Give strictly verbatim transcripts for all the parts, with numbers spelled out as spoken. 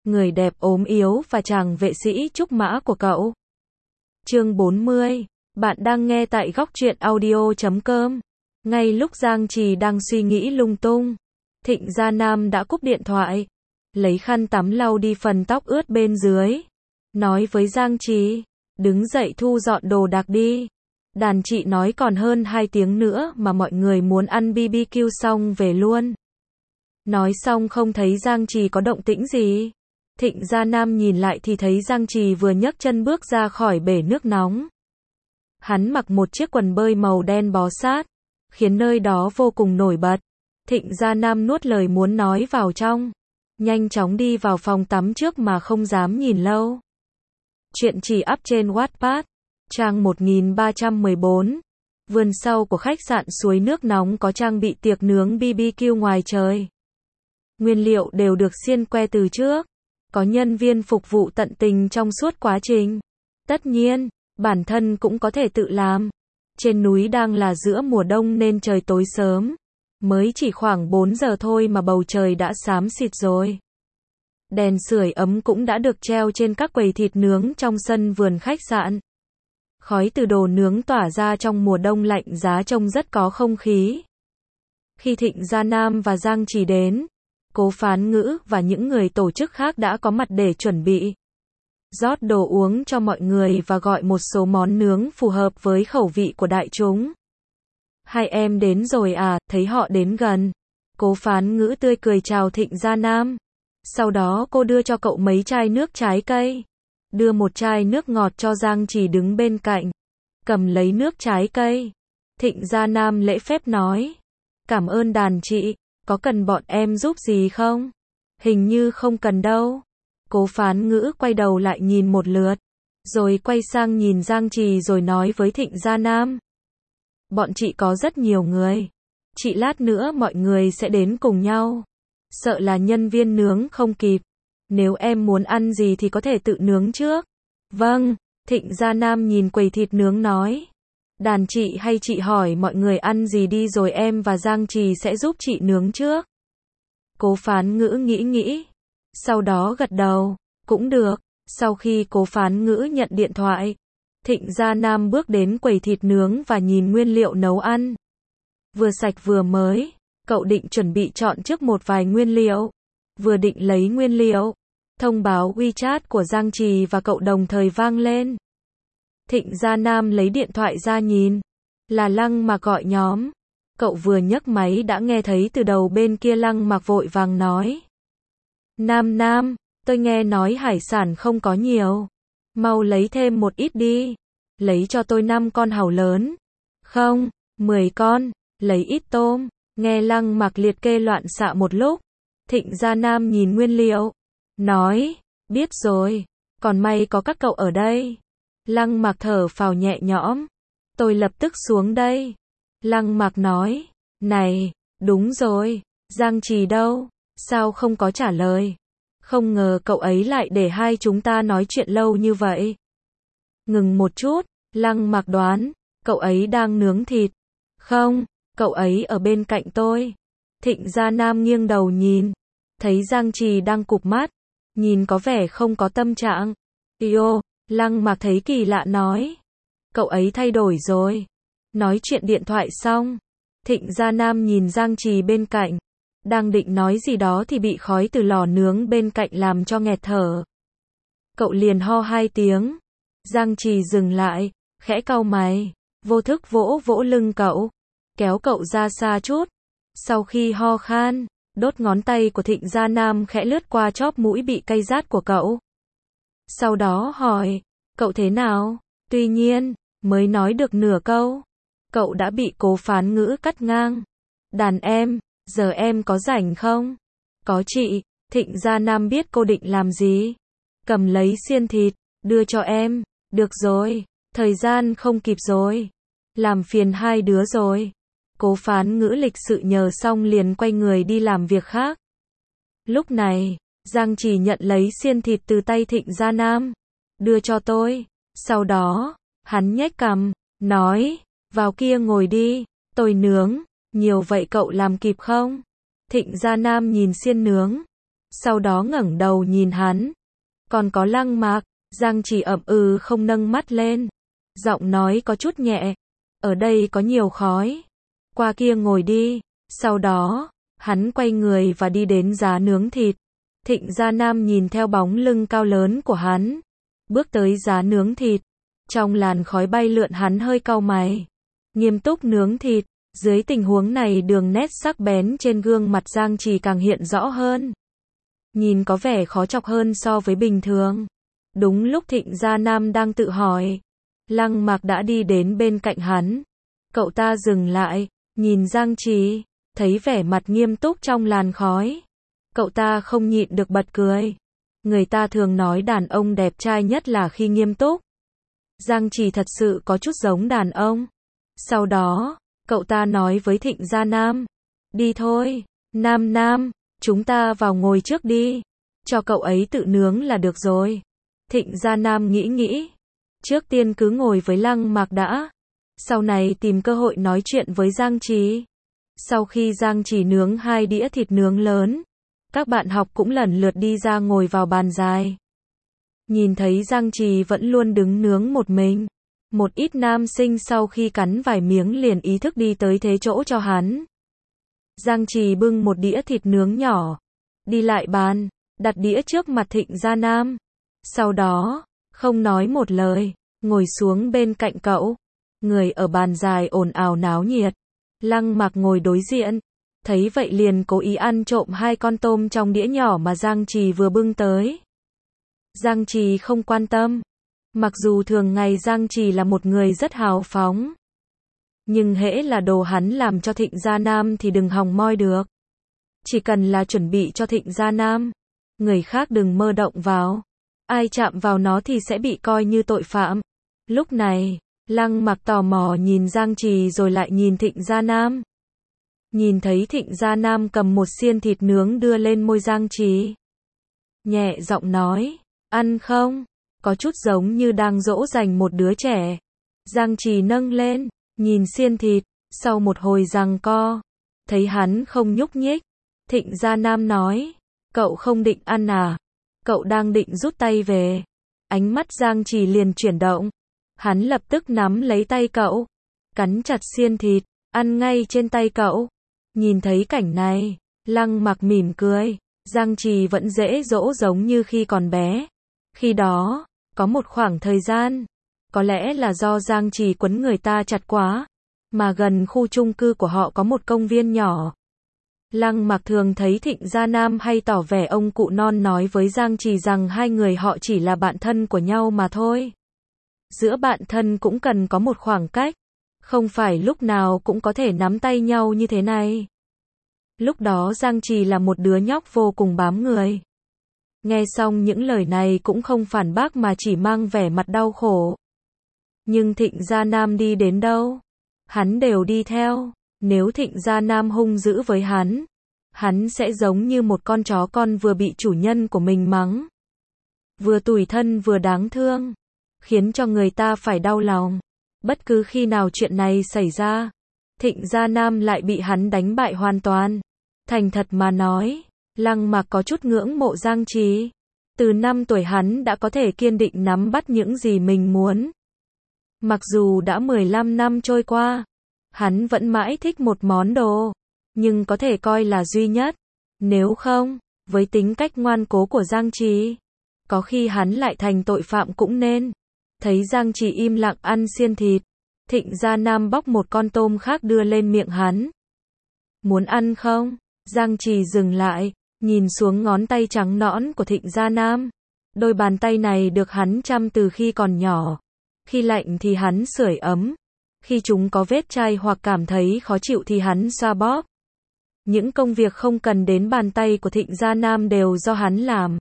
người đẹp ốm yếu và chàng vệ sĩ trúc mã của cậu. Chương bốn mươi. Bạn đang nghe tại góc truyện audio chấm com. Ngay lúc Giang Trì đang suy nghĩ lung tung, Thịnh Gia Nam đã cúp điện thoại, lấy khăn tắm lau đi phần tóc ướt bên dưới, nói với Giang Trì, đứng dậy thu dọn đồ đạc đi. Đàn chị nói còn hơn hai tiếng nữa mà mọi người muốn ăn bê bê kiu xong về luôn. Nói xong không thấy Giang Trì có động tĩnh gì. Thịnh Gia Nam nhìn lại thì thấy Giang Trì vừa nhấc chân bước ra khỏi bể nước nóng. Hắn mặc một chiếc quần bơi màu đen bó sát, khiến nơi đó vô cùng nổi bật. Thịnh Gia Nam nuốt lời muốn nói vào trong, nhanh chóng đi vào phòng tắm trước mà không dám nhìn lâu. Chuyện chỉ up trên Wattpad, trang một nghìn ba trăm mười bốn. Vườn sau của khách sạn suối nước nóng có trang bị tiệc nướng bê bê kiu ngoài trời. Nguyên liệu đều được xiên que từ trước, có nhân viên phục vụ tận tình trong suốt quá trình. Tất nhiên, bản thân cũng có thể tự làm. Trên núi đang là giữa mùa đông nên trời tối sớm, mới chỉ khoảng bốn giờ thôi mà bầu trời đã xám xịt rồi. Đèn sưởi ấm cũng đã được treo trên các quầy thịt nướng trong sân vườn khách sạn. Khói từ đồ nướng tỏa ra trong mùa đông lạnh giá trông rất có không khí. Khi Thịnh Gia Nam và Giang Trì đến, Cố Phán Ngữ và những người tổ chức khác đã có mặt để chuẩn bị rót đồ uống cho mọi người và gọi một số món nướng phù hợp với khẩu vị của đại chúng. Hai em đến rồi à, thấy họ đến gần. Cố Phán Ngữ tươi cười chào Thịnh Gia Nam. Sau đó cô đưa cho cậu mấy chai nước trái cây. Đưa một chai nước ngọt cho Giang Trì đứng bên cạnh. Cầm lấy nước trái cây. Thịnh Gia Nam lễ phép nói. Cảm ơn đàn chị, có cần bọn em giúp gì không? Hình như không cần đâu. Cố Phán Ngữ quay đầu lại nhìn một lượt, rồi quay sang nhìn Giang Trì rồi nói với Thịnh Gia Nam. Bọn chị có rất nhiều người. Chị lát nữa mọi người sẽ đến cùng nhau. Sợ là nhân viên nướng không kịp. Nếu em muốn ăn gì thì có thể tự nướng trước. Vâng, Thịnh Gia Nam nhìn quầy thịt nướng nói. Đàn chị hay chị hỏi mọi người ăn gì đi rồi em và Giang Trì sẽ giúp chị nướng trước. Cố Phán Ngữ nghĩ nghĩ. Sau đó gật đầu, cũng được. Sau khi Cố Phán Ngữ nhận điện thoại, Thịnh Gia Nam bước đến quầy thịt nướng và nhìn nguyên liệu nấu ăn. Vừa sạch vừa mới, cậu định chuẩn bị chọn trước một vài nguyên liệu. Vừa định lấy nguyên liệu, thông báo WeChat của Giang Trì và cậu đồng thời vang lên. Thịnh Gia Nam lấy điện thoại ra nhìn, là Lăng Mạc gọi nhóm. Cậu vừa nhấc máy đã nghe thấy từ đầu bên kia Lăng Mạc vội vàng nói. Nam Nam, tôi nghe nói hải sản không có nhiều. Mau lấy thêm một ít đi. Lấy cho tôi năm con hàu lớn. Không, mười con, lấy ít tôm. Nghe Lăng Mạc liệt kê loạn xạ một lúc. Thịnh Gia Nam nhìn nguyên liệu, nói, biết rồi, còn may có các cậu ở đây. Lăng Mạc thở phào nhẹ nhõm. Tôi lập tức xuống đây. Lăng Mạc nói, này, đúng rồi, Giang Trì đâu? Sao không có trả lời? Không ngờ cậu ấy lại để hai chúng ta nói chuyện lâu như vậy. Ngừng một chút, Lăng Mạc đoán, cậu ấy đang nướng thịt. Không, cậu ấy ở bên cạnh tôi. Thịnh Gia Nam nghiêng đầu nhìn, thấy Giang Trì đang cụp mắt, nhìn có vẻ không có tâm trạng. Yêu, Lăng Mạc thấy kỳ lạ nói. Cậu ấy thay đổi rồi. Nói chuyện điện thoại xong, Thịnh Gia Nam nhìn Giang Trì bên cạnh. Đang định nói gì đó thì bị khói từ lò nướng bên cạnh làm cho nghẹt thở. Cậu liền ho hai tiếng. Giang Trì dừng lại, khẽ cau mày, vô thức vỗ vỗ lưng cậu, kéo cậu ra xa chút. Sau khi ho khan, đốt ngón tay của Thịnh Gia Nam khẽ lướt qua chóp mũi bị cay rát của cậu. Sau đó hỏi, cậu thế nào? Tuy nhiên, mới nói được nửa câu, cậu đã bị Cố Phán Ngữ cắt ngang. Đàn em, giờ em có rảnh không? Có chị. Thịnh Gia Nam biết cô định làm gì. Cầm lấy xiên thịt, đưa cho em. Được rồi, thời gian không kịp rồi. Làm phiền hai đứa rồi. Cố Phán Ngữ lịch sự nhờ xong liền quay người đi làm việc khác. Lúc này, Giang Trì nhận lấy xiên thịt từ tay Thịnh Gia Nam. Đưa cho tôi. Sau đó, hắn nhếch cằm, nói, vào kia ngồi đi, tôi nướng. Nhiều vậy cậu làm kịp không? Thịnh Gia Nam nhìn xiên nướng, sau đó ngẩng đầu nhìn hắn. Còn có Lăng Mạc, Giang Trì ậm ừ không nâng mắt lên. Giọng nói có chút nhẹ. Ở đây có nhiều khói. Qua kia ngồi đi. Sau đó, hắn quay người và đi đến giá nướng thịt. Thịnh Gia Nam nhìn theo bóng lưng cao lớn của hắn. Bước tới giá nướng thịt. Trong làn khói bay lượn hắn hơi cau mày. Nghiêm túc nướng thịt. Dưới tình huống này đường nét sắc bén trên gương mặt Giang Trì càng hiện rõ hơn. Nhìn có vẻ khó chọc hơn so với bình thường. Đúng lúc Thịnh Gia Nam đang tự hỏi, Lăng Mạc đã đi đến bên cạnh hắn. Cậu ta dừng lại, nhìn Giang Trì, thấy vẻ mặt nghiêm túc trong làn khói. Cậu ta không nhịn được bật cười. Người ta thường nói đàn ông đẹp trai nhất là khi nghiêm túc. Giang Trì thật sự có chút giống đàn ông. Sau đó, cậu ta nói với Thịnh Gia Nam, đi thôi, Nam Nam, chúng ta vào ngồi trước đi, cho cậu ấy tự nướng là được rồi. Thịnh Gia Nam nghĩ nghĩ, trước tiên cứ ngồi với Lăng Mạc đã, sau này tìm cơ hội nói chuyện với Giang Trì. Sau khi Giang Trì nướng hai đĩa thịt nướng lớn, các bạn học cũng lần lượt đi ra ngồi vào bàn dài. Nhìn thấy Giang Trì vẫn luôn đứng nướng một mình, một ít nam sinh sau khi cắn vài miếng liền ý thức đi tới thế chỗ cho hắn. Giang Trì bưng một đĩa thịt nướng nhỏ, đi lại bàn, đặt đĩa trước mặt Thịnh Gia Nam. Sau đó, không nói một lời, ngồi xuống bên cạnh cậu. Người ở bàn dài ồn ào náo nhiệt. Lăng Mạc ngồi đối diện, thấy vậy liền cố ý ăn trộm hai con tôm trong đĩa nhỏ mà Giang Trì vừa bưng tới. Giang Trì không quan tâm. Mặc dù thường ngày Giang Trì là một người rất hào phóng, nhưng hễ là đồ hắn làm cho Thịnh Gia Nam thì đừng hòng moi được. Chỉ cần là chuẩn bị cho Thịnh Gia Nam, người khác đừng mơ động vào. Ai chạm vào nó thì sẽ bị coi như tội phạm. Lúc này, Lăng Mạc tò mò nhìn Giang Trì rồi lại nhìn Thịnh Gia Nam. Nhìn thấy Thịnh Gia Nam cầm một xiên thịt nướng đưa lên môi Giang Trì. Nhẹ giọng nói, ăn không? Có chút giống như đang dỗ dành một đứa trẻ. Giang Trì nâng lên, nhìn xiên thịt, sau một hồi giằng co, thấy hắn không nhúc nhích. Thịnh Gia Nam nói, cậu không định ăn à? Cậu đang định rút tay về. Ánh mắt Giang Trì liền chuyển động. Hắn lập tức nắm lấy tay cậu, cắn chặt xiên thịt, ăn ngay trên tay cậu. Nhìn thấy cảnh này, Lăng Mạc mỉm cười. Giang Trì vẫn dễ dỗ giống như khi còn bé. Khi đó, có một khoảng thời gian, có lẽ là do Giang Trì quấn người ta chặt quá, mà gần khu chung cư của họ có một công viên nhỏ. Lăng Mạc thường thấy Thịnh Gia Nam hay tỏ vẻ ông cụ non nói với Giang Trì rằng hai người họ chỉ là bạn thân của nhau mà thôi. Giữa bạn thân cũng cần có một khoảng cách, không phải lúc nào cũng có thể nắm tay nhau như thế này. Lúc đó Giang Trì là một đứa nhóc vô cùng bám người. Nghe xong những lời này cũng không phản bác mà chỉ mang vẻ mặt đau khổ. Nhưng Thịnh Gia Nam đi đến đâu, hắn đều đi theo. Nếu Thịnh Gia Nam hung dữ với hắn, hắn sẽ giống như một con chó con vừa bị chủ nhân của mình mắng. Vừa tủi thân vừa đáng thương, khiến cho người ta phải đau lòng. Bất cứ khi nào chuyện này xảy ra, Thịnh Gia Nam lại bị hắn đánh bại hoàn toàn. Thành thật mà nói, Lăng Mạc có chút ngưỡng mộ Giang Trì. Từ năm tuổi hắn đã có thể kiên định nắm bắt những gì mình muốn. Mặc dù đã mười lăm năm trôi qua, hắn vẫn mãi thích một món đồ, nhưng có thể coi là duy nhất. Nếu không, với tính cách ngoan cố của Giang Trì, có khi hắn lại thành tội phạm cũng nên. Thấy Giang Trì im lặng ăn xiên thịt, Thịnh Gia Nam bóc một con tôm khác đưa lên miệng hắn. Muốn ăn không? Giang Trì dừng lại, nhìn xuống ngón tay trắng nõn của Thịnh Gia Nam. Đôi bàn tay này được hắn chăm từ khi còn nhỏ. Khi lạnh thì hắn sưởi ấm. Khi chúng có vết chai hoặc cảm thấy khó chịu thì hắn xoa bóp. Những công việc không cần đến bàn tay của Thịnh Gia Nam đều do hắn làm.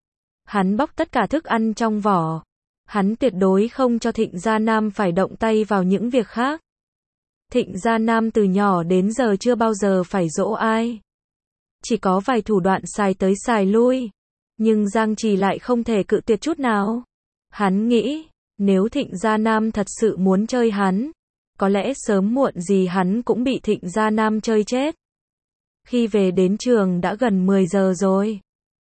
Hắn bóc tất cả thức ăn trong vỏ. Hắn tuyệt đối không cho Thịnh Gia Nam phải động tay vào những việc khác. Thịnh Gia Nam từ nhỏ đến giờ chưa bao giờ phải dỗ ai. Chỉ có vài thủ đoạn xài tới xài lui. Nhưng Giang Trì lại không thể cự tuyệt chút nào. Hắn nghĩ, nếu Thịnh Gia Nam thật sự muốn chơi hắn, có lẽ sớm muộn gì hắn cũng bị Thịnh Gia Nam chơi chết. Khi về đến trường đã gần mười giờ rồi.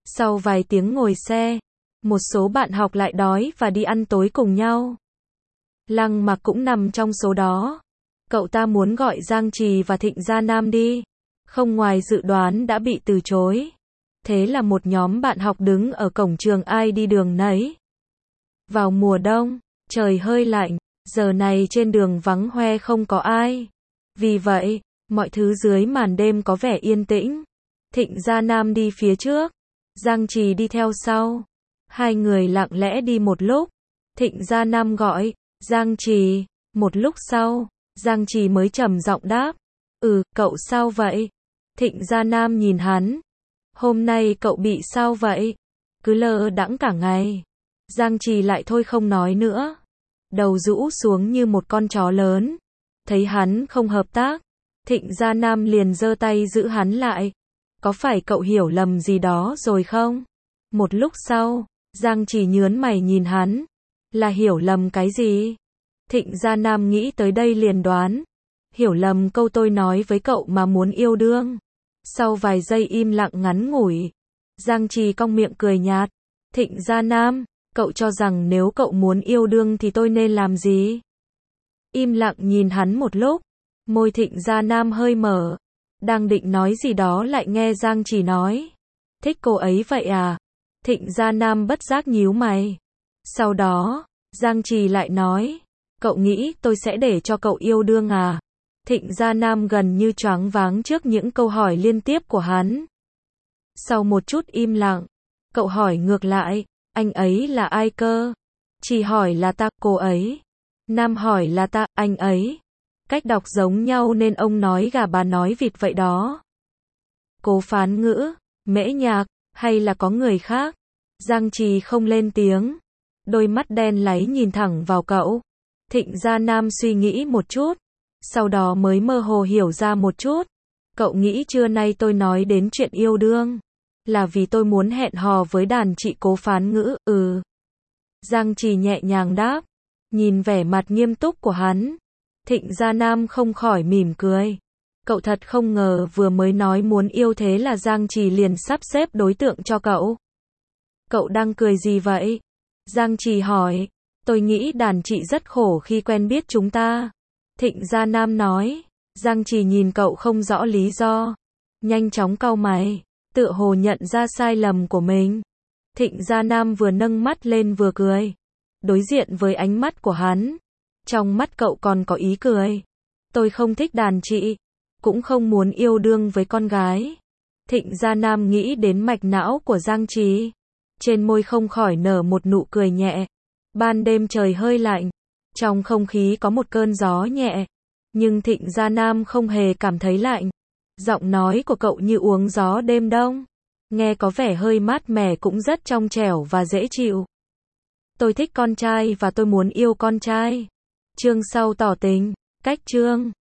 Sau vài tiếng ngồi xe, một số bạn học lại đói và đi ăn tối cùng nhau. Lăng Mặc cũng nằm trong số đó. Cậu ta muốn gọi Giang Trì và Thịnh Gia Nam đi, không ngoài dự đoán đã bị từ chối. Thế là một nhóm bạn học đứng ở cổng trường ai đi đường nấy. Vào mùa đông, trời hơi lạnh, giờ này trên đường vắng hoe không có ai. Vì vậy, mọi thứ dưới màn đêm có vẻ yên tĩnh. Thịnh Gia Nam đi phía trước, Giang Trì đi theo sau. Hai người lặng lẽ đi một lúc. Thịnh Gia Nam gọi, Giang Trì. Một lúc sau, Giang Trì mới trầm giọng đáp, ừ, cậu sao vậy? Thịnh Gia Nam nhìn hắn. Hôm nay cậu bị sao vậy? Cứ lơ đãng cả ngày. Giang Trì lại thôi không nói nữa. Đầu rũ xuống như một con chó lớn. Thấy hắn không hợp tác, Thịnh Gia Nam liền giơ tay giữ hắn lại. Có phải cậu hiểu lầm gì đó rồi không? Một lúc sau, Giang Trì nhớn mày nhìn hắn. Là hiểu lầm cái gì? Thịnh Gia Nam nghĩ tới đây liền đoán. Hiểu lầm câu tôi nói với cậu mà muốn yêu đương. Sau vài giây im lặng ngắn ngủi, Giang Trì cong miệng cười nhạt. Thịnh Gia Nam, cậu cho rằng nếu cậu muốn yêu đương thì tôi nên làm gì? Im lặng nhìn hắn một lúc, môi Thịnh Gia Nam hơi mở. Đang định nói gì đó lại nghe Giang Trì nói. Thích cô ấy vậy à? Thịnh Gia Nam bất giác nhíu mày. Sau đó, Giang Trì lại nói. Cậu nghĩ tôi sẽ để cho cậu yêu đương à? Thịnh Gia Nam gần như choáng váng trước những câu hỏi liên tiếp của hắn. Sau một chút im lặng, cậu hỏi ngược lại, anh ấy là ai cơ? Chỉ hỏi là ta, cô ấy. Nam hỏi là ta, anh ấy. Cách đọc giống nhau nên ông nói gà bà nói vịt vậy đó. Cố Phán Ngữ, Mễ Nhạc, hay là có người khác? Giang Trì không lên tiếng. Đôi mắt đen láy nhìn thẳng vào cậu. Thịnh Gia Nam suy nghĩ một chút. Sau đó mới mơ hồ hiểu ra một chút. Cậu nghĩ trưa nay tôi nói đến chuyện yêu đương là vì tôi muốn hẹn hò với đàn chị Cố Phán Ngữ, ừ. Giang Trì nhẹ nhàng đáp. Nhìn vẻ mặt nghiêm túc của hắn, Thịnh Gia Nam không khỏi mỉm cười. Cậu thật không ngờ vừa mới nói muốn yêu thế là Giang Trì liền sắp xếp đối tượng cho cậu. Cậu đang cười gì vậy? Giang Trì hỏi. Tôi nghĩ đàn chị rất khổ khi quen biết chúng ta. Thịnh Gia Nam nói. Giang Trì nhìn cậu không rõ lý do. Nhanh chóng cau mày, tựa hồ nhận ra sai lầm của mình. Thịnh Gia Nam vừa nâng mắt lên vừa cười. Đối diện với ánh mắt của hắn, trong mắt cậu còn có ý cười. Tôi không thích đàn chị, cũng không muốn yêu đương với con gái. Thịnh Gia Nam nghĩ đến mạch não của Giang Trì. Trên môi không khỏi nở một nụ cười nhẹ. Ban đêm trời hơi lạnh, trong không khí có một cơn gió nhẹ. Nhưng Thịnh Gia Nam không hề cảm thấy lạnh. Giọng nói của cậu như uống gió đêm đông. Nghe có vẻ hơi mát mẻ cũng rất trong trẻo và dễ chịu. Tôi thích con trai và tôi muốn yêu con trai. Chương sau tỏ tình. Cách chương